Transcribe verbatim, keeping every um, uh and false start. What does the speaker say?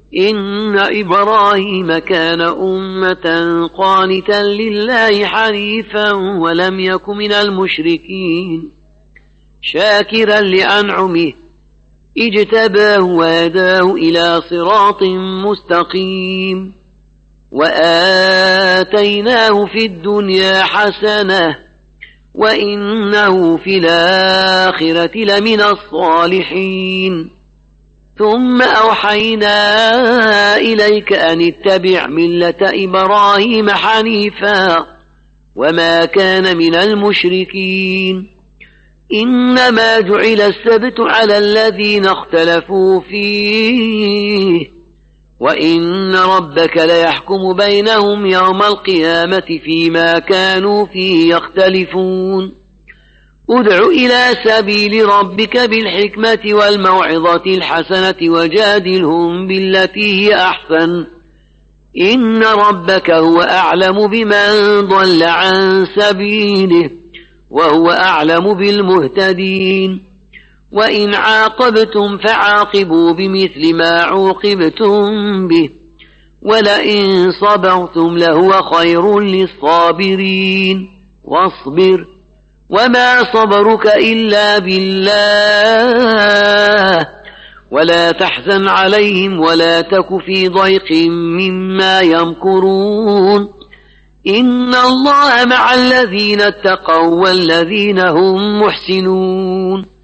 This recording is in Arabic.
إن إبراهيم كان أمة قانتا لله حنيفا ولم يك من المشركين شاكرا لأنعمه اجتباه وهداه إلى صراط مستقيم وآتيناه في الدنيا حسنة وإنه في الآخرة لمن الصالحين ثم أوحينا إليك أن اتبع ملة إبراهيم حنيفا وما كان من المشركين إنما جعل السبت على الذين اختلفوا فيه وإن ربك ليحكم بينهم يوم القيامة فيما كانوا فيه يختلفون ادع إلى سبيل ربك بالحكمة والموعظة الحسنة وجادلهم بالتي هي أحسن إن ربك هو أعلم بمن ضل عن سبيله وهو أعلم بالمهتدين وإن عاقبتم فعاقبوا بمثل ما عوقبتم به ولئن صبرتم لهو خير للصابرين واصبر وما صبرك إلا بالله ولا تحزن عليهم ولا تك في ضيق مما يمكرون إن الله مع الذين اتقوا والذين هم محسنون